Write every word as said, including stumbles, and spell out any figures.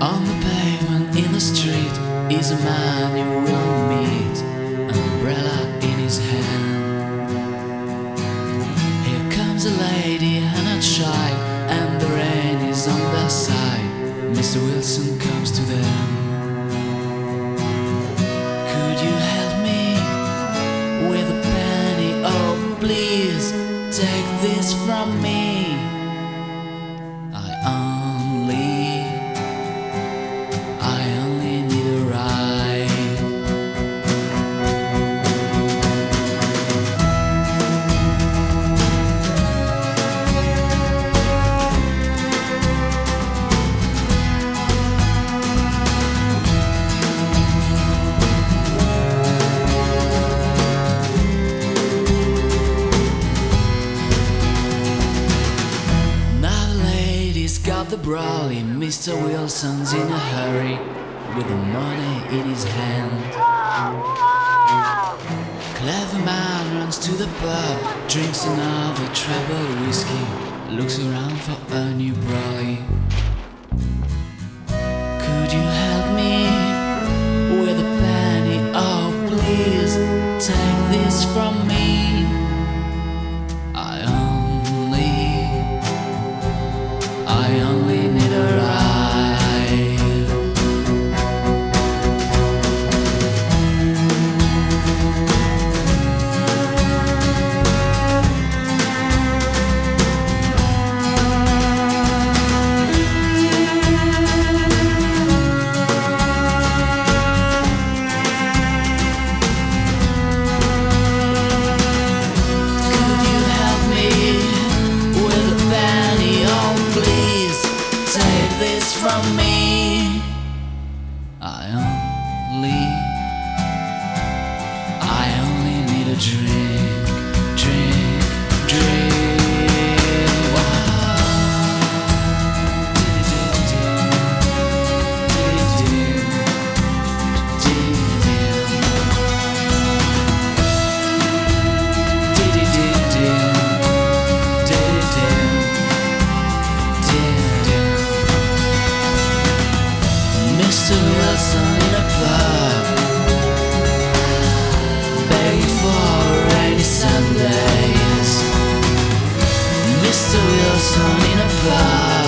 On the pavement in the street is a man you will meet, an umbrella in his hand. Here comes a lady and a child, and the rain is on their side. Mister Wilson comes to them. Could you help me with a penny? Oh, please take this from me. I only, I only need a ride. Got the brolly, Mister Wilson's in a hurry, with the money in his hand. Clever man runs to the pub, drinks another treble whiskey, looks around for a new brolly. Could you help me with a penny? Oh, please take this from me. I I only need a ride. Could you help me with a penny? Oh, please take this from me. I only, I only need a drink, drink, drink. Wow. Mister Wilson in a pub, begging for rainy Sundays. Mister Wilson in a pub.